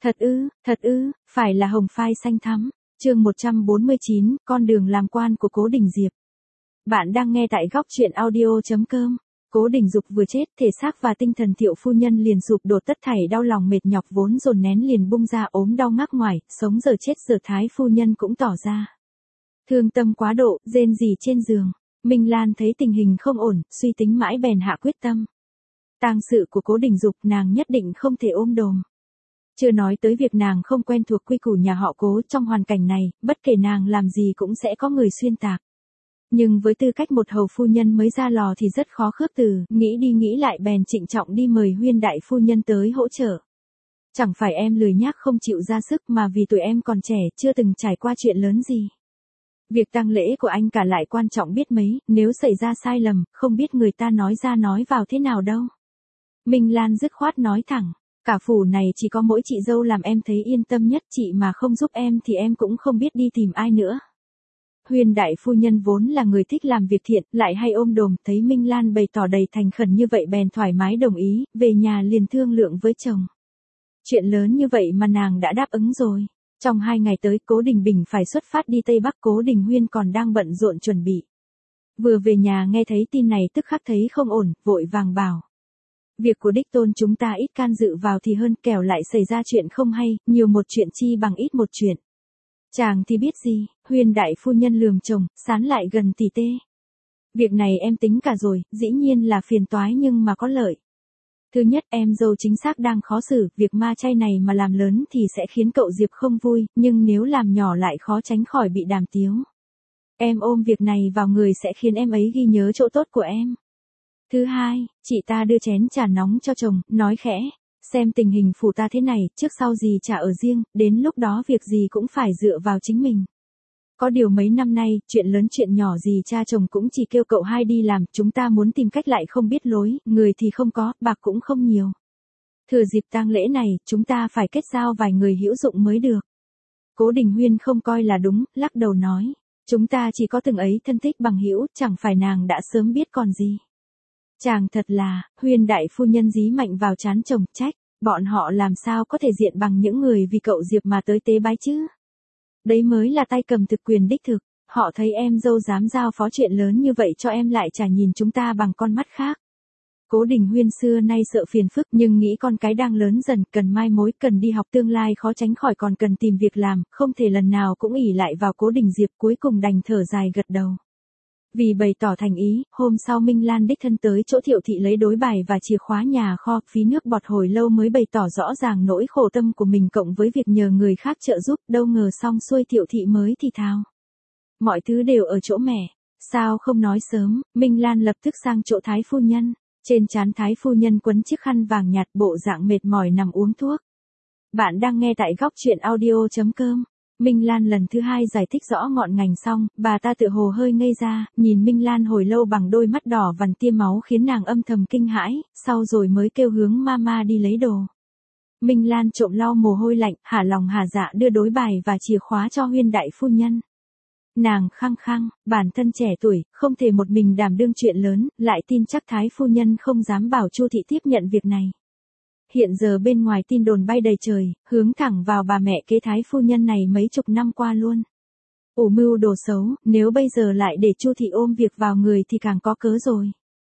Thật ư, phải là hồng phai xanh thắm. Chương 149, con đường làm quan của Cố Đình Diệp. Bạn đang nghe tại góc truyện audio.com. Cố Đình Dục vừa chết, thể xác và tinh thần Thiệu phu nhân liền sụp đổ, tất thảy đau lòng mệt nhọc vốn dồn nén liền bung ra, ốm đau ngắc ngoài, sống giờ chết giờ Thái phu nhân cũng tỏ ra thương tâm quá độ, rên rỉ trên giường. Minh Lan thấy tình hình không ổn, suy tính mãi bèn hạ quyết tâm. Tang sự của Cố Đình Dục nàng nhất định không thể ôm đồm. Chưa nói tới việc nàng không quen thuộc quy củ nhà họ Cố, trong hoàn cảnh này, bất kể nàng làm gì cũng sẽ có người xuyên tạc. Nhưng với tư cách một hầu phu nhân mới ra lò thì rất khó khước từ, nghĩ đi nghĩ lại bèn trịnh trọng đi mời Huyên đại phu nhân tới hỗ trợ. Chẳng phải em lười nhác không chịu ra sức mà vì tuổi em còn trẻ, chưa từng trải qua chuyện lớn gì. Việc tang lễ của anh cả lại quan trọng biết mấy, nếu xảy ra sai lầm, không biết người ta nói ra nói vào thế nào đâu. Minh Lan dứt khoát nói thẳng. Cả phủ này chỉ có mỗi chị dâu làm em thấy yên tâm nhất, chị mà không giúp em thì em cũng không biết đi tìm ai nữa. Huyên đại phu nhân vốn là người thích làm việc thiện, lại hay ôm đồm, thấy Minh Lan bày tỏ đầy thành khẩn như vậy bèn thoải mái đồng ý, về nhà liền thương lượng với chồng. Chuyện lớn như vậy mà nàng đã đáp ứng rồi. Trong 2 ngày tới Cố Đình Bình phải xuất phát đi Tây Bắc, Cố Đình Huyên còn đang bận rộn chuẩn bị. Vừa về nhà nghe thấy tin này tức khắc thấy không ổn, vội vàng bảo. Việc của đích tôn chúng ta ít can dự vào thì hơn, kẻo lại xảy ra chuyện không hay, nhiều một chuyện chi bằng ít một chuyện. Chàng thì biết gì, Huyên đại phu nhân lườm chồng, sán lại gần tỉ tê. Việc này em tính cả rồi, dĩ nhiên là phiền toái nhưng mà có lợi. Thứ nhất, em dâu chính xác đang khó xử, việc ma chay này mà làm lớn thì sẽ khiến cậu Diệp không vui, nhưng nếu làm nhỏ lại khó tránh khỏi bị đàm tiếu. Em ôm việc này vào người sẽ khiến em ấy ghi nhớ chỗ tốt của em. Thứ hai, chị ta đưa chén trà nóng cho chồng, nói khẽ, xem tình hình phủ ta thế này, trước sau gì chả ở riêng, đến lúc đó việc gì cũng phải dựa vào chính mình. Có điều mấy năm nay, chuyện lớn chuyện nhỏ gì cha chồng cũng chỉ kêu cậu hai đi làm, chúng ta muốn tìm cách lại không biết lối, người thì không có, bạc cũng không nhiều. Thừa dịp tang lễ này, chúng ta phải kết giao vài người hữu dụng mới được. Cố Đình Huyên không coi là đúng, lắc đầu nói, chúng ta chỉ có từng ấy thân thích bằng hữu, chẳng phải nàng đã sớm biết còn gì. Chàng thật là, Huyên đại phu nhân dí mạnh vào trán chồng, trách, bọn họ làm sao có thể diện bằng những người vì cậu Diệp mà tới tế bái chứ. Đấy mới là tay cầm thực quyền đích thực, họ thấy em dâu dám giao phó chuyện lớn như vậy cho em lại chả nhìn chúng ta bằng con mắt khác. Cố Đình Huyên xưa nay sợ phiền phức nhưng nghĩ con cái đang lớn dần, cần mai mối, cần đi học, tương lai khó tránh khỏi còn cần tìm việc làm, không thể lần nào cũng ỷ lại vào Cố Đình Diệp, cuối cùng đành thở dài gật đầu. Vì bày tỏ thành ý, hôm sau Minh Lan đích thân tới chỗ Thiệu thị lấy đối bài và chìa khóa nhà kho, phí nước bọt hồi lâu mới bày tỏ rõ ràng nỗi khổ tâm của mình cộng với việc nhờ người khác trợ giúp, đâu ngờ xong xuôi Thiệu thị mới thì thào. Mọi thứ đều ở chỗ mẹ, sao không nói sớm. Minh Lan lập tức sang chỗ Thái phu nhân, trên trán Thái phu nhân quấn chiếc khăn vàng nhạt, bộ dạng mệt mỏi nằm uống thuốc. Bạn đang nghe tại góc truyện audio.com. Minh Lan lần thứ 2 giải thích rõ ngọn ngành xong, bà ta tựa hồ hơi ngây ra, nhìn Minh Lan hồi lâu bằng đôi mắt đỏ vằn tia máu khiến nàng âm thầm kinh hãi, sau rồi mới kêu hướng mama đi lấy đồ. Minh Lan trộm lau mồ hôi lạnh, hả lòng hả dạ đưa đối bài và chìa khóa cho Huyên đại phu nhân. Nàng khăng khăng, bản thân trẻ tuổi, không thể một mình đảm đương chuyện lớn, lại tin chắc Thái phu nhân không dám bảo Chu thị tiếp nhận việc này. Hiện giờ bên ngoài tin đồn bay đầy trời, hướng thẳng vào bà mẹ kế Thái phu nhân này mấy chục năm qua luôn. Ủ mưu đồ xấu, nếu bây giờ lại để Chu thị ôm việc vào người thì càng có cớ rồi.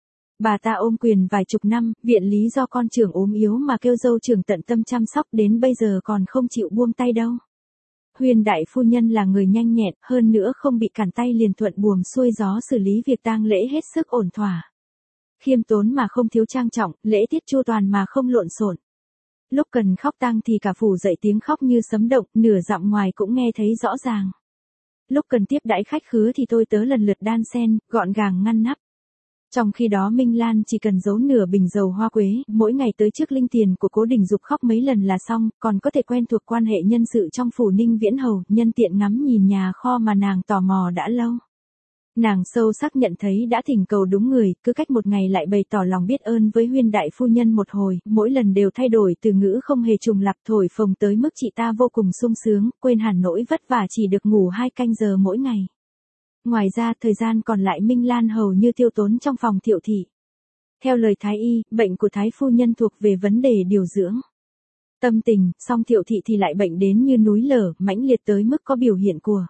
Bà ta ôm quyền vài chục năm, viện lý do con trưởng ốm yếu mà kêu dâu trưởng tận tâm chăm sóc, đến bây giờ còn không chịu buông tay đâu. Huyên đại phu nhân là người nhanh nhẹn, hơn nữa không bị cản tay liền thuận buồm xuôi gió xử lý việc tang lễ hết sức ổn thỏa. Khiêm tốn mà không thiếu trang trọng, lễ tiết chu toàn mà không lộn xộn. Lúc cần khóc tang thì cả phủ dậy tiếng khóc như sấm động, nửa dặm ngoài cũng nghe thấy rõ ràng. Lúc cần tiếp đãi khách khứa thì tôi tớ lần lượt đan xen, gọn gàng ngăn nắp. Trong khi đó Minh Lan chỉ cần giấu nửa bình dầu hoa quế, mỗi ngày tới trước linh tiền của Cố Đình Dục khóc mấy lần là xong, còn có thể quen thuộc quan hệ nhân sự trong phủ Ninh Viễn Hầu, nhân tiện ngắm nhìn nhà kho mà nàng tò mò đã lâu. Nàng sâu sắc nhận thấy đã thỉnh cầu đúng người, cứ cách một ngày lại bày tỏ lòng biết ơn với Huyên đại phu nhân một hồi, mỗi lần đều thay đổi từ ngữ không hề trùng lặp, thổi phồng tới mức chị ta vô cùng sung sướng, quên hẳn nỗi vất vả chỉ được ngủ 2 canh giờ mỗi ngày. Ngoài ra, thời gian còn lại Minh Lan hầu như tiêu tốn trong phòng Thiệu thị. Theo lời Thái y, bệnh của Thái phu nhân thuộc về vấn đề điều dưỡng. tâm tình, song Thiệu Thị thì lại bệnh đến như núi lở, mãnh liệt tới mức có biểu hiện của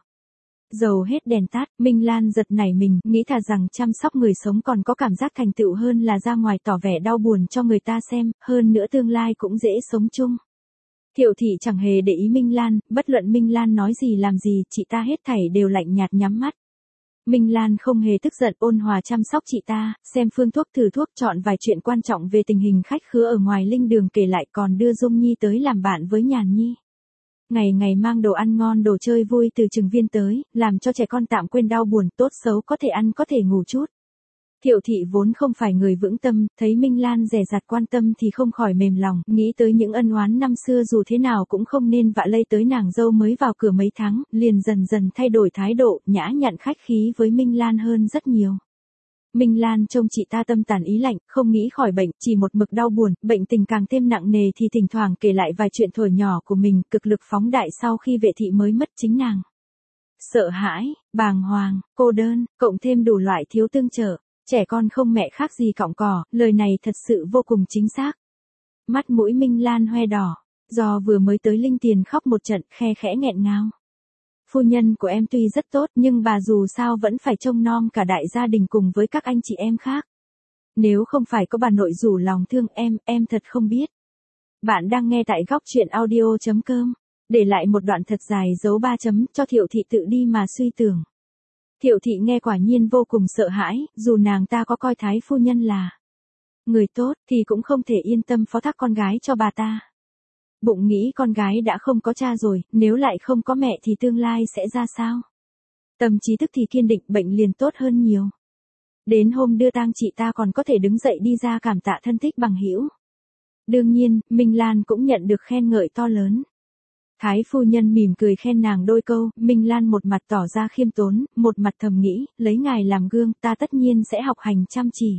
dầu hết đèn tắt. Minh Lan giật nảy mình, nghĩ thà rằng chăm sóc người sống còn có cảm giác thành tựu hơn là ra ngoài tỏ vẻ đau buồn cho người ta xem, hơn nữa tương lai cũng dễ sống chung. Thiệu Thị chẳng hề để ý Minh Lan, bất luận Minh Lan nói gì làm gì, chị ta hết thảy đều lạnh nhạt nhắm mắt. Minh Lan không hề tức giận, ôn hòa chăm sóc chị ta, xem phương thuốc thử thuốc, chọn vài chuyện quan trọng về tình hình khách khứa ở ngoài linh đường kể lại, còn đưa Dung Nhi tới làm bạn với Nhàn Nhi. Ngày ngày mang đồ ăn ngon đồ chơi vui từ Trừng Viên tới, làm cho trẻ con tạm quên đau buồn, tốt xấu có thể ăn có thể ngủ chút. Thiệu Thị vốn không phải người vững tâm, thấy Minh Lan dè dặt quan tâm thì không khỏi mềm lòng, nghĩ tới những ân oán năm xưa dù thế nào cũng không nên vạ lây tới nàng dâu mới vào cửa mấy tháng, liền dần dần thay đổi thái độ, nhã nhặn khách khí với Minh Lan hơn rất nhiều. Minh Lan trông chị ta tâm tàn ý lạnh, không nghĩ khỏi bệnh, chỉ một mực đau buồn, bệnh tình càng thêm nặng nề thì thỉnh thoảng kể lại vài chuyện thuở nhỏ của mình, cực lực phóng đại sau khi Vệ Thị mới mất chính nàng. Sợ hãi, bàng hoàng, cô đơn, cộng thêm đủ loại thiếu tương trợ. Trẻ con không mẹ khác gì cọng cỏ, lời này thật sự vô cùng chính xác. Mắt mũi Minh Lan hoe đỏ, do vừa mới tới linh tiền khóc một trận, khe khẽ nghẹn ngào. Phu nhân của em tuy rất tốt nhưng bà dù sao vẫn phải trông nom cả đại gia đình cùng với các anh chị em khác. Nếu không phải có bà nội rủ lòng thương em thật không biết. Bạn đang nghe tại góc truyện audio.com, để lại một đoạn thật dài dấu 3 chấm cho Thiệu Thị tự đi mà suy tưởng. Thiệu Thị nghe quả nhiên vô cùng sợ hãi, dù nàng ta có coi thái phu nhân là người tốt thì cũng không thể yên tâm phó thác con gái cho bà ta. Bụng nghĩ con gái đã không có cha rồi, nếu lại không có mẹ thì tương lai sẽ ra sao? Tâm trí tức thì kiên định, bệnh liền tốt hơn nhiều. Đến hôm đưa tang chị ta còn có thể đứng dậy đi ra cảm tạ thân thích bằng hữu. Đương nhiên, Minh Lan cũng nhận được khen ngợi to lớn. Thái phu nhân mỉm cười khen nàng đôi câu, Minh Lan một mặt tỏ ra khiêm tốn, một mặt thầm nghĩ, lấy ngài làm gương, ta tất nhiên sẽ học hành chăm chỉ.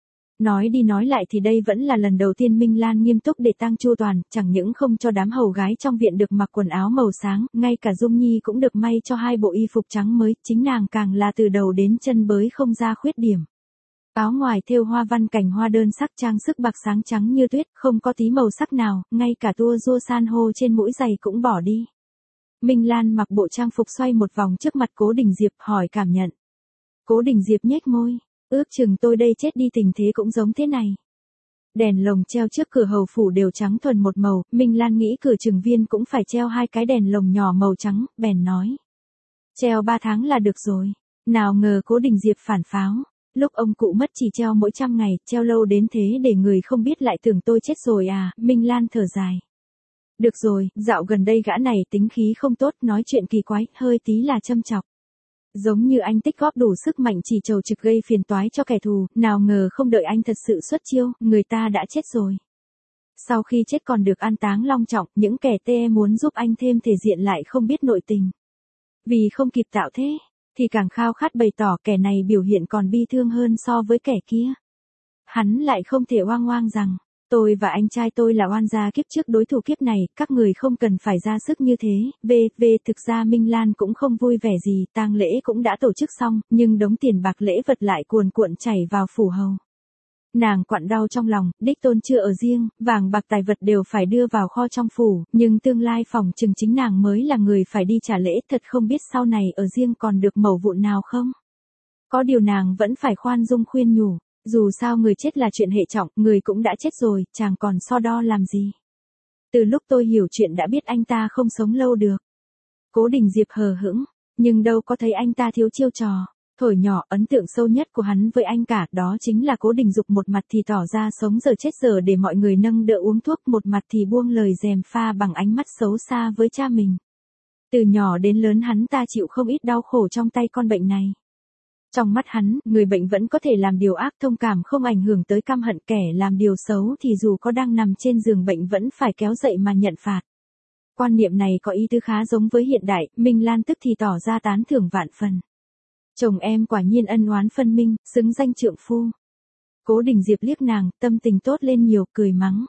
Nói đi nói lại thì đây vẫn là lần đầu tiên Minh Lan nghiêm túc để tang chu toàn, chẳng những không cho đám hầu gái trong viện được mặc quần áo màu sáng, ngay cả Dung Nhi cũng được may cho 2 bộ y phục trắng mới, chính nàng càng là từ đầu đến chân bới không ra khuyết điểm. Áo ngoài thêu hoa văn cảnh hoa đơn sắc, trang sức bạc sáng trắng như tuyết, không có tí màu sắc nào, ngay cả tua rua san hô trên mũi giày cũng bỏ đi. Minh Lan mặc bộ trang phục xoay một vòng trước mặt Cố Đình Diệp, hỏi cảm nhận. Cố Đình Diệp nhếch môi, ước chừng tôi đây chết đi tình thế cũng giống thế này. Đèn lồng treo trước cửa hầu phủ đều trắng thuần một màu, Minh Lan nghĩ cửa Trừng Viên cũng phải treo 2 cái đèn lồng nhỏ màu trắng, bèn nói. Treo 3 tháng là được rồi. Nào ngờ Cố Đình Diệp phản pháo. Lúc ông cụ mất chỉ treo mỗi 100 ngày, treo lâu đến thế để người không biết lại tưởng tôi chết rồi à, Minh Lan thở dài. Được rồi, dạo gần đây gã này tính khí không tốt, nói chuyện kỳ quái, hơi tí là châm chọc. Giống như anh tích góp đủ sức mạnh chỉ trầu trực gây phiền toái cho kẻ thù, nào ngờ không đợi anh thật sự xuất chiêu, người ta đã chết rồi. Sau khi chết còn được an táng long trọng, những kẻ tê muốn giúp anh thêm thể diện lại không biết nội tình. Vì không kịp tạo thế, thì càng khao khát bày tỏ, kẻ này biểu hiện còn bi thương hơn so với kẻ kia. Hắn lại không thể oang oang rằng, tôi và anh trai tôi là oan gia kiếp trước đối thủ kiếp này, các người không cần phải ra sức như thế. Thực ra Minh Lan cũng không vui vẻ gì, tang lễ cũng đã tổ chức xong, nhưng đống tiền bạc lễ vật lại cuồn cuộn chảy vào phủ hầu. Nàng quặn đau trong lòng, đích tôn chưa ở riêng, vàng bạc tài vật đều phải đưa vào kho trong phủ, nhưng tương lai phòng chừng chính nàng mới là người phải đi trả lễ, thật không biết sau này ở riêng còn được mẩu vụn nào không. Có điều nàng vẫn phải khoan dung khuyên nhủ, dù sao người chết là chuyện hệ trọng, người cũng đã chết rồi, chàng còn so đo làm gì. Từ lúc tôi hiểu chuyện đã biết anh ta không sống lâu được. Cố Đình Diệp hờ hững, nhưng đâu có thấy anh ta thiếu chiêu trò. Thổi nhỏ, ấn tượng sâu nhất của hắn với anh cả đó chính là Cố Đình Dục một mặt thì tỏ ra sống giờ chết giờ để mọi người nâng đỡ uống thuốc, một mặt thì buông lời gièm pha bằng ánh mắt xấu xa với cha mình. Từ nhỏ đến lớn hắn ta chịu không ít đau khổ trong tay con bệnh này. Trong mắt hắn, người bệnh vẫn có thể làm điều ác, thông cảm không ảnh hưởng tới căm hận, kẻ làm điều xấu thì dù có đang nằm trên giường bệnh vẫn phải kéo dậy mà nhận phạt. Quan niệm này có ý tứ khá giống với hiện đại, Minh Lan tức thì tỏ ra tán thưởng vạn phần. Chồng em quả nhiên ân oán phân minh, xứng danh trượng phu. Cố Đình Diệp liếc nàng, tâm tình tốt lên nhiều, cười mắng.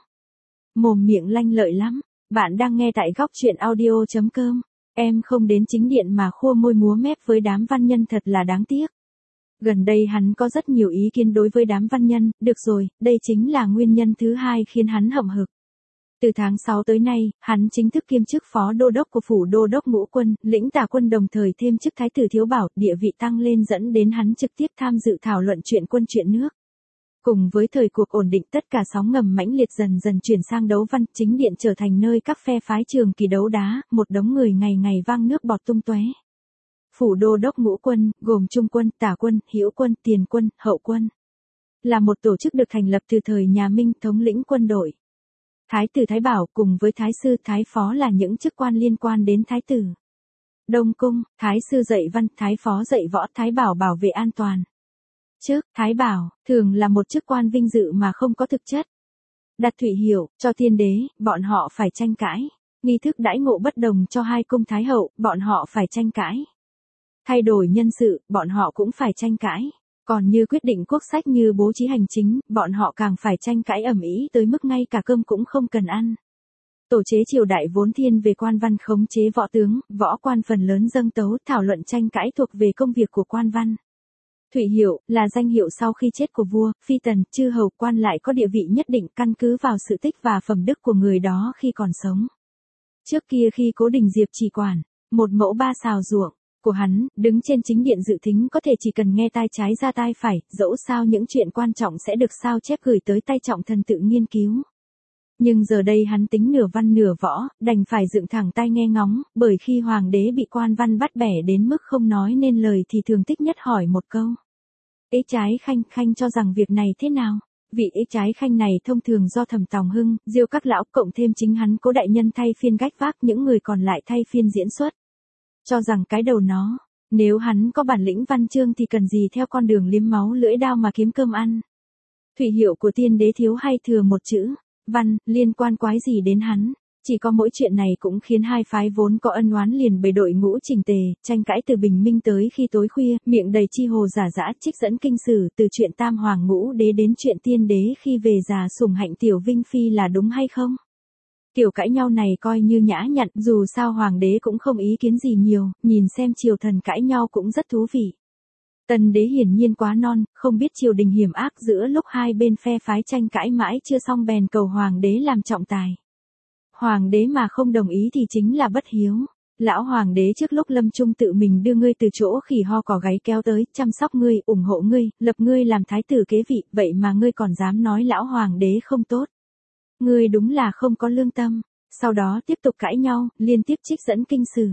Mồm miệng lanh lợi lắm, bạn đang nghe tại góc truyện audio.com. Em không đến chính điện mà khua môi múa mép với đám văn nhân thật là đáng tiếc. Gần đây hắn có rất nhiều ý kiến đối với đám văn nhân, được rồi, đây chính là nguyên nhân thứ hai khiến hắn hậm hực. Từ tháng 6 tới nay, hắn chính thức kiêm chức phó đô đốc của phủ đô đốc ngũ quân, lĩnh tả quân đồng thời thêm chức thái tử thiếu bảo, địa vị tăng lên dẫn đến hắn trực tiếp tham dự thảo luận chuyện quân chuyện nước. Cùng với thời cuộc ổn định, tất cả sóng ngầm mãnh liệt dần dần chuyển sang đấu văn, chính điện trở thành nơi các phe phái trường kỳ đấu đá, một đống người ngày ngày vang nước bọt tung tóe. Phủ đô đốc ngũ quân, gồm trung quân, tả quân, hữu quân, tiền quân, hậu quân, là một tổ chức được thành lập từ thời nhà Minh, thống lĩnh quân đội. Thái tử Thái Bảo cùng với Thái sư, Thái phó là những chức quan liên quan đến Thái tử. Đông cung, Thái sư dạy văn, Thái phó dạy võ, Thái Bảo bảo vệ an toàn. Chức Thái Bảo thường là một chức quan vinh dự mà không có thực chất. Đặt thụy hiệu cho tiên đế, bọn họ phải tranh cãi. Nghi thức đãi ngộ bất đồng cho hai cung thái hậu, bọn họ phải tranh cãi. Thay đổi nhân sự, bọn họ cũng phải tranh cãi. Còn như quyết định quốc sách như bố trí hành chính, bọn họ càng phải tranh cãi ầm ĩ tới mức ngay cả cơm cũng không cần ăn. Tổ chế triều đại vốn thiên về quan văn khống chế võ tướng, võ quan phần lớn dâng tấu, thảo luận tranh cãi thuộc về công việc của quan văn. Thụy hiệu là danh hiệu sau khi chết của vua, phi tần, chư hầu, quan lại có địa vị nhất định căn cứ vào sự tích và phẩm đức của người đó khi còn sống. Trước kia khi Cố Đình Diệp chỉ quản một mẫu ba sào ruộng của hắn, đứng trên chính điện dự thính có thể chỉ cần nghe tai trái ra tai phải, dẫu sao những chuyện quan trọng sẽ được sao chép gửi tới tay trọng thần tự nghiên cứu. Nhưng giờ đây hắn tính nửa văn nửa võ, đành phải dựng thẳng tai nghe ngóng, bởi khi hoàng đế bị quan văn bắt bẻ đến mức không nói nên lời thì thường thích nhất hỏi một câu. Ế trái khanh, khanh cho rằng việc này thế nào? Vị ế trái khanh này thông thường do Thẩm Tòng Hưng, Diêu các lão cộng thêm chính hắn Cố đại nhân thay phiên gách vác, những người còn lại thay phiên diễn xuất. Cho rằng cái đầu nó, nếu hắn có bản lĩnh văn chương thì cần gì theo con đường liếm máu lưỡi đao mà kiếm cơm ăn. Thụy hiệu của tiên đế thiếu hay thừa một chữ, văn, liên quan quái gì đến hắn. Chỉ có mỗi chuyện này cũng khiến hai phái vốn có ân oán liền bày đội ngũ chỉnh tề, tranh cãi từ bình minh tới khi tối khuya, miệng đầy chi hồ giả dã trích dẫn kinh sử, từ chuyện tam hoàng ngũ đế đến chuyện tiên đế khi về già sủng hạnh tiểu vinh phi là đúng hay không. Kiểu cãi nhau này coi như nhã nhặn, dù sao hoàng đế cũng không ý kiến gì nhiều, nhìn xem triều thần cãi nhau cũng rất thú vị. Tần đế hiển nhiên quá non, không biết triều đình hiểm ác giữa lúc hai bên phe phái tranh cãi mãi chưa xong bèn cầu hoàng đế làm trọng tài. Hoàng đế mà không đồng ý thì chính là bất hiếu. Lão hoàng đế trước lúc lâm chung tự mình đưa ngươi từ chỗ khỉ ho cỏ gáy kéo tới, chăm sóc ngươi, ủng hộ ngươi, lập ngươi làm thái tử kế vị, vậy mà ngươi còn dám nói lão hoàng đế không tốt. Ngươi đúng là không có lương tâm. Sau đó tiếp tục cãi nhau, liên tiếp trích dẫn kinh sử.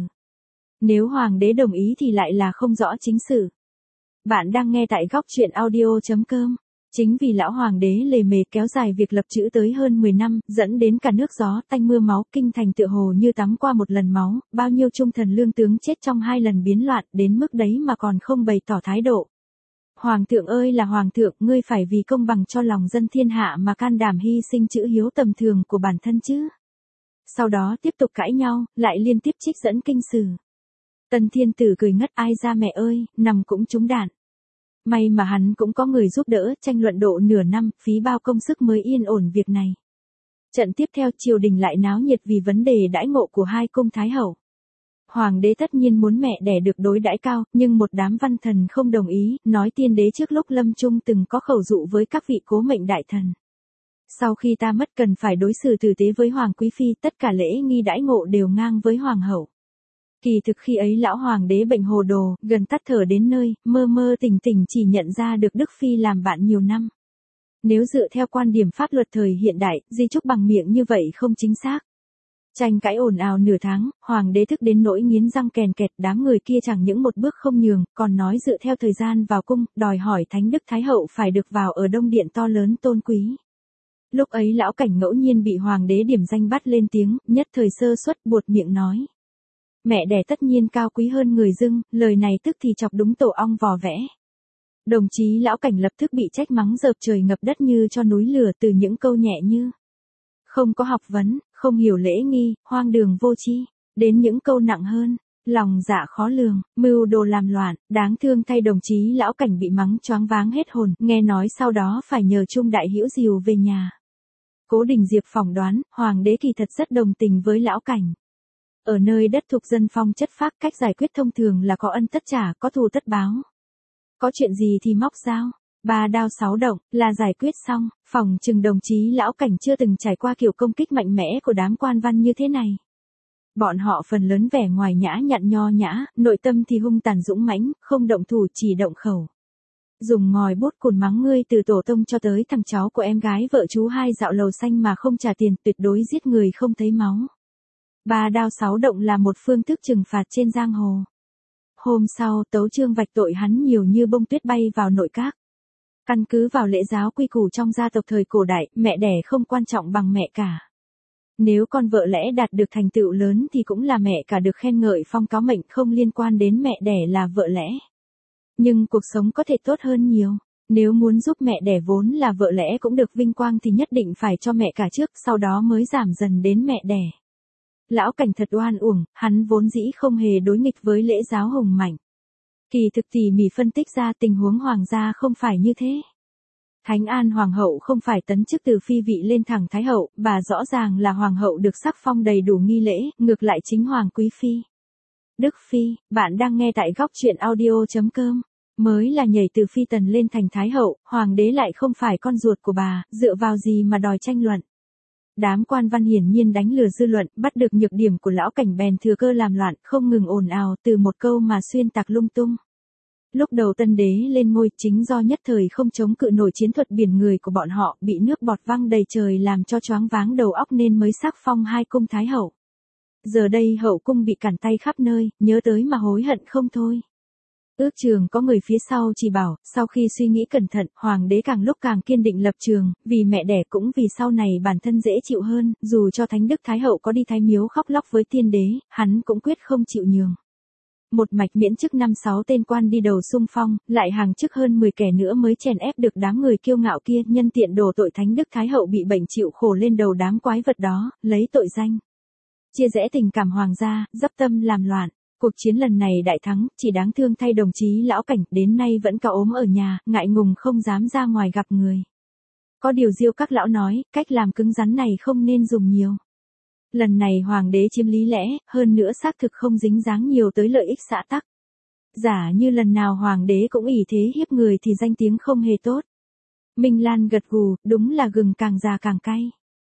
Nếu hoàng đế đồng ý thì lại là không rõ chính sử. Bạn đang nghe tại góc truyện audio.com. Chính vì lão hoàng đế lề mề kéo dài việc lập chữ tới hơn 10 năm, dẫn đến cả nước gió tanh mưa máu, kinh thành tựa hồ như tắm qua một lần máu, bao nhiêu trung thần lương tướng chết trong 2 lần biến loạn, đến mức đấy mà còn không bày tỏ thái độ. Hoàng thượng ơi là hoàng thượng, ngươi phải vì công bằng cho lòng dân thiên hạ mà can đảm hy sinh chữ hiếu tầm thường của bản thân chứ. Sau đó tiếp tục cãi nhau, lại liên tiếp trích dẫn kinh sử. Tần thiên tử cười ngất, ai ra mẹ ơi, nằm cũng trúng đạn. May mà hắn cũng có người giúp đỡ, tranh luận độ nửa năm, phí bao công sức mới yên ổn việc này. Trận tiếp theo triều đình lại náo nhiệt vì vấn đề đãi ngộ của hai cung thái hậu. Hoàng đế tất nhiên muốn mẹ đẻ được đối đãi cao, nhưng một đám văn thần không đồng ý, nói tiên đế trước lúc lâm chung từng có khẩu dụ với các vị cố mệnh đại thần. Sau khi ta mất cần phải đối xử tử tế với hoàng quý phi, tất cả lễ nghi đãi ngộ đều ngang với hoàng hậu. Kỳ thực khi ấy lão hoàng đế bệnh hồ đồ, gần tắt thở đến nơi, mơ mơ tỉnh tỉnh chỉ nhận ra được Đức Phi làm bạn nhiều năm. Nếu dựa theo quan điểm pháp luật thời hiện đại, di chúc bằng miệng như vậy không chính xác. Tranh cãi ồn ào nửa tháng, hoàng đế thức đến nỗi nghiến răng kèn kẹt, đám người kia chẳng những một bước không nhường, còn nói dựa theo thời gian vào cung, đòi hỏi Thánh Đức Thái Hậu phải được vào ở đông điện to lớn tôn quý. Lúc ấy lão cảnh ngẫu nhiên bị hoàng đế điểm danh bắt lên tiếng, nhất thời sơ suất buột miệng nói. Mẹ đẻ tất nhiên cao quý hơn người dưng, lời này tức thì chọc đúng tổ ong vò vẽ. Đồng chí lão cảnh lập tức bị trách mắng dợp trời ngập đất như cho núi lửa từ những câu nhẹ như không có học vấn, không hiểu lễ nghi, hoang đường vô tri, đến những câu nặng hơn, lòng dạ khó lường, mưu đồ làm loạn, đáng thương thay đồng chí lão cảnh bị mắng choáng váng hết hồn, nghe nói sau đó phải nhờ Trung đại hữu dìu về nhà. Cố Đình Diệp phỏng đoán, hoàng đế kỳ thật rất đồng tình với lão cảnh. Ở nơi đất thuộc dân phong chất phác, cách giải quyết thông thường là có ân tất trả, có thù tất báo. Có chuyện gì thì móc dao, Ba đao sáu động, là giải quyết xong, phòng trừng đồng chí lão cảnh chưa từng trải qua kiểu công kích mạnh mẽ của đám quan văn như thế này. Bọn họ phần lớn vẻ ngoài nhã nhặn nho nhã, nội tâm thì hung tàn dũng mãnh, không động thủ chỉ động khẩu. Dùng ngòi bút cùn mắng ngươi từ tổ tông cho tới thằng cháu của em gái vợ chú hai dạo lầu xanh mà không trả tiền, tuyệt đối giết người không thấy máu. Ba đao sáu động là một phương thức trừng phạt trên giang hồ. Hôm sau, tấu chương vạch tội hắn nhiều như bông tuyết bay vào nội các. Căn cứ vào lễ giáo quy củ trong gia tộc thời cổ đại, mẹ đẻ không quan trọng bằng mẹ cả. Nếu con vợ lẽ đạt được thành tựu lớn thì cũng là mẹ cả được khen ngợi phong cáo mệnh, không liên quan đến mẹ đẻ là vợ lẽ. Nhưng cuộc sống có thể tốt hơn nhiều. Nếu muốn giúp mẹ đẻ vốn là vợ lẽ cũng được vinh quang thì nhất định phải cho mẹ cả trước, sau đó mới giảm dần đến mẹ đẻ. Lão cảnh thật oan uổng, hắn vốn dĩ không hề đối nghịch với lễ giáo hùng mạnh. Kỳ thực tỉ mỉ phân tích ra tình huống hoàng gia không phải như thế. Thánh An hoàng hậu không phải tấn chức từ phi vị lên thẳng thái hậu, bà rõ ràng là hoàng hậu được sắc phong đầy đủ nghi lễ, ngược lại chính hoàng quý phi. Đức phi, bạn đang nghe tại góc truyện audio.com. Mới là nhảy từ phi tần lên thành thái hậu, hoàng đế lại không phải con ruột của bà, dựa vào gì mà đòi tranh luận. Đám quan văn hiển nhiên đánh lừa dư luận, bắt được nhược điểm của lão cảnh bèn thừa cơ làm loạn, không ngừng ồn ào từ một câu mà xuyên tạc lung tung. Lúc đầu tân đế lên ngôi chính do nhất thời không chống cự nổi chiến thuật biển người của bọn họ, bị nước bọt văng đầy trời làm cho choáng váng đầu óc nên mới sắc phong hai cung thái hậu. Giờ đây hậu cung bị cản tay khắp nơi, nhớ tới mà hối hận không thôi. Ước chừng có người phía sau chỉ bảo, sau khi suy nghĩ cẩn thận, hoàng đế càng lúc càng kiên định lập trường, vì mẹ đẻ cũng vì sau này bản thân dễ chịu hơn, dù cho thánh đức thái hậu có đi thái miếu khóc lóc với tiên đế, hắn cũng quyết không chịu nhường. Một mạch miễn chức 5-6 tên quan đi đầu xung phong, lại hàng chức hơn 10 kẻ nữa mới chèn ép được đám người kiêu ngạo kia, nhân tiện đổ tội thánh đức thái hậu bị bệnh chịu khổ lên đầu đám quái vật đó, lấy tội danh chia rẽ tình cảm hoàng gia, dấp tâm làm loạn. Cuộc chiến lần này đại thắng, chỉ đáng thương thay đồng chí lão cảnh, đến nay vẫn cao ốm ở nhà, ngại ngùng không dám ra ngoài gặp người. Có điều Diêu các lão nói, cách làm cứng rắn này không nên dùng nhiều. Lần này hoàng đế chiếm lý lẽ, hơn nữa xác thực không dính dáng nhiều tới lợi ích xã tắc. Giả như lần nào hoàng đế cũng ỷ thế hiếp người thì danh tiếng không hề tốt. Minh Lan gật gù, đúng là gừng càng già càng cay.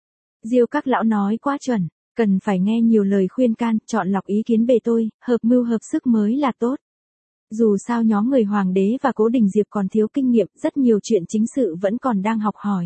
Diêu các lão nói quá chuẩn. Cần phải nghe nhiều lời khuyên can, chọn lọc ý kiến bề tôi, hợp mưu hợp sức mới là tốt. Dù sao nhóm người hoàng đế và Cố Đình Diệp còn thiếu kinh nghiệm, rất nhiều chuyện chính sự vẫn còn đang học hỏi.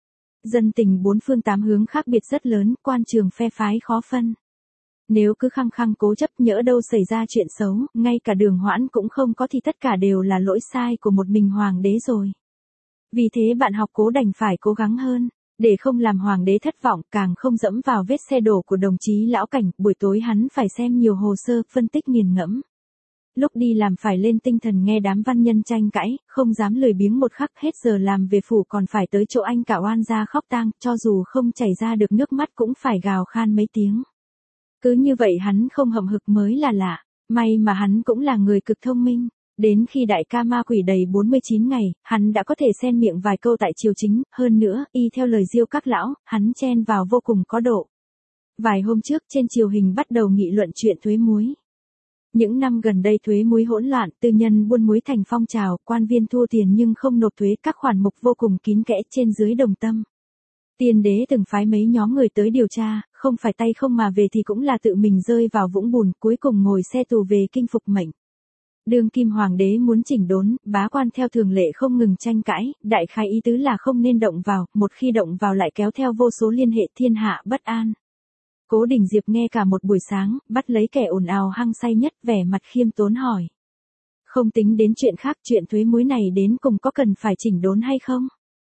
Dân tình bốn phương tám hướng khác biệt rất lớn, quan trường phe phái khó phân. Nếu cứ khăng khăng cố chấp nhỡ đâu xảy ra chuyện xấu, ngay cả Đường Hoãn cũng không có thì tất cả đều là lỗi sai của một mình hoàng đế rồi. Vì thế bạn học Cố đành phải cố gắng hơn. Để không làm hoàng đế thất vọng, càng không dẫm vào vết xe đổ của đồng chí lão cảnh, buổi tối hắn phải xem nhiều hồ sơ, phân tích nghiền ngẫm. Lúc đi làm phải lên tinh thần nghe đám văn nhân tranh cãi, không dám lười biếng một khắc, hết giờ làm về phủ còn phải tới chỗ anh cả oan gia khóc tang, cho dù không chảy ra được nước mắt cũng phải gào khan mấy tiếng. Cứ như vậy hắn không hậm hực mới là lạ, may mà hắn cũng là người cực thông minh. Đến khi đại ca ma quỷ đầy 49 ngày, hắn đã có thể xen miệng vài câu tại triều chính, hơn nữa, y theo lời Diêu các lão, hắn chen vào vô cùng có độ. Vài hôm trước trên triều hình bắt đầu nghị luận chuyện thuế muối. Những năm gần đây thuế muối hỗn loạn, tư nhân buôn muối thành phong trào, quan viên thua tiền nhưng không nộp thuế, các khoản mục vô cùng kín kẽ trên dưới đồng tâm. Tiên đế từng phái mấy nhóm người tới điều tra, không phải tay không mà về thì cũng là tự mình rơi vào vũng bùn, cuối cùng ngồi xe tù về kinh phục mệnh. Đương kim hoàng đế muốn chỉnh đốn, bá quan theo thường lệ không ngừng tranh cãi, đại khái ý tứ là không nên động vào, một khi động vào lại kéo theo vô số liên hệ thiên hạ bất an. Cố Đình Diệp nghe cả một buổi sáng, bắt lấy kẻ ồn ào hăng say nhất, vẻ mặt khiêm tốn hỏi. Không tính đến chuyện khác, chuyện thuế muối này đến cùng có cần phải chỉnh đốn hay không?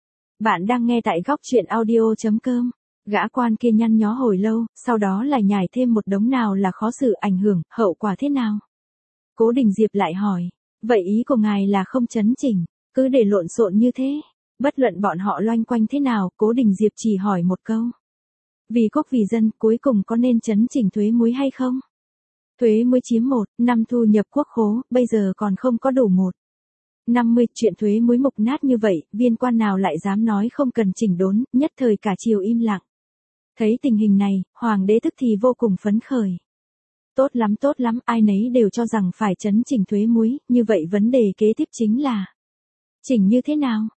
Bạn đang nghe tại góc truyện audio.com. Gã quan kia nhăn nhó hồi lâu, sau đó lại nhải thêm một đống nào là khó xử, ảnh hưởng, hậu quả thế nào? Cố Đình Diệp lại hỏi, vậy ý của ngài là không chấn chỉnh, cứ để lộn xộn như thế. Bất luận bọn họ loanh quanh thế nào, Cố Đình Diệp chỉ hỏi một câu. Vì quốc vì dân, cuối cùng có nên chấn chỉnh thuế muối hay không? Thuế muối chiếm 1/5 thu nhập quốc khố, bây giờ còn không có đủ 1/50, chuyện thuế muối mục nát như vậy, viên quan nào lại dám nói không cần chỉnh đốn, nhất thời cả triều im lặng. Thấy tình hình này, hoàng đế tức thì vô cùng phấn khởi. Tốt lắm, ai nấy đều cho rằng phải chấn chỉnh thuế muối, như vậy vấn đề kế tiếp chính là chỉnh như thế nào?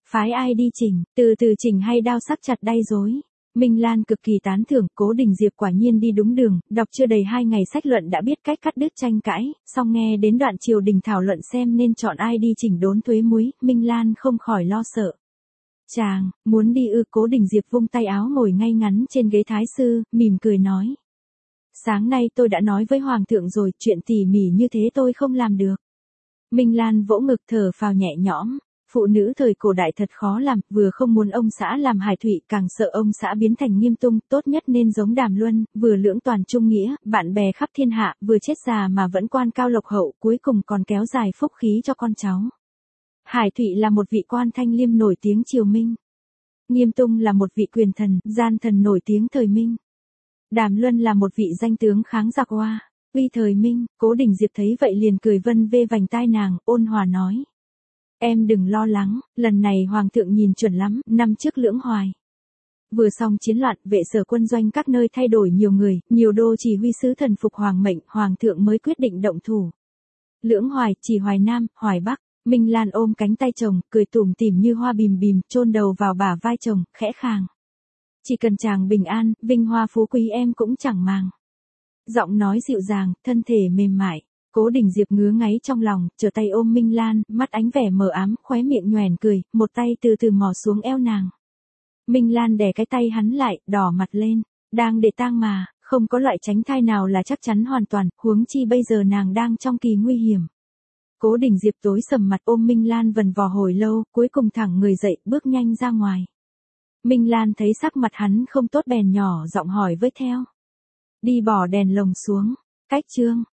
Phái ai đi chỉnh, từ từ chỉnh hay đao sắc chặt đay rối. Minh Lan cực kỳ tán thưởng, Cố Đình Diệp quả nhiên đi đúng đường, đọc chưa đầy 2 ngày sách luận đã biết cách cắt đứt tranh cãi, song nghe đến đoạn triều đình thảo luận xem nên chọn ai đi chỉnh đốn thuế muối, Minh Lan không khỏi lo sợ. Chàng, muốn đi ư? Cố Đình Diệp vung tay áo ngồi ngay ngắn trên ghế thái sư, mỉm cười nói. Sáng nay tôi đã nói với Hoàng thượng rồi, chuyện tỉ mỉ như thế tôi không làm được. Minh Lan vỗ ngực thở phào nhẹ nhõm. Phụ nữ thời cổ đại thật khó làm, vừa không muốn ông xã làm hài thủy, càng sợ ông xã biến thành Nghiêm Tung, tốt nhất nên giống Đàm Luân, vừa lưỡng toàn trung nghĩa, bạn bè khắp thiên hạ, vừa chết già mà vẫn quan cao lộc hậu, cuối cùng còn kéo dài phúc khí cho con cháu. Hải Thụy là một vị quan thanh liêm nổi tiếng triều Minh. Nghiêm Tung là một vị quyền thần, gian thần nổi tiếng thời Minh. Đàm Luân là một vị danh tướng kháng giặc Hoa, uy thời Minh. Cố Đình Diệp thấy vậy liền cười vân vê vành tai nàng, ôn hòa nói. Em đừng lo lắng, lần này Hoàng thượng nhìn chuẩn lắm, năm trước Lưỡng Hoài. Vừa xong chiến loạn, vệ sở quân doanh các nơi thay đổi nhiều người, nhiều đô chỉ huy sứ thần phục Hoàng mệnh, Hoàng thượng mới quyết định động thủ. Lưỡng Hoài, chỉ Hoài Nam, Hoài Bắc. Minh Lan ôm cánh tay chồng, cười tủm tỉm như hoa bìm bìm, chôn đầu vào bả vai chồng, khẽ khàng. Chỉ cần chàng bình an, vinh hoa phú quý em cũng chẳng màng. Giọng nói dịu dàng, thân thể mềm mại. Cố Đình Diệp ngứa ngáy trong lòng, trở tay ôm Minh Lan, mắt ánh vẻ mờ ám, khóe miệng nhoẻn cười, một tay từ từ mò xuống eo nàng. Minh Lan đè cái tay hắn lại, đỏ mặt lên, đang để tang mà, không có loại tránh thai nào là chắc chắn hoàn toàn, huống chi bây giờ nàng đang trong kỳ nguy hiểm. Cố Đình Diệp tối sầm mặt ôm Minh Lan vần vò hồi lâu, cuối cùng thẳng người dậy, bước nhanh ra ngoài. Minh Lan thấy sắc mặt hắn không tốt bèn nhỏ giọng hỏi với theo. Đi bỏ đèn lồng xuống, cách chương.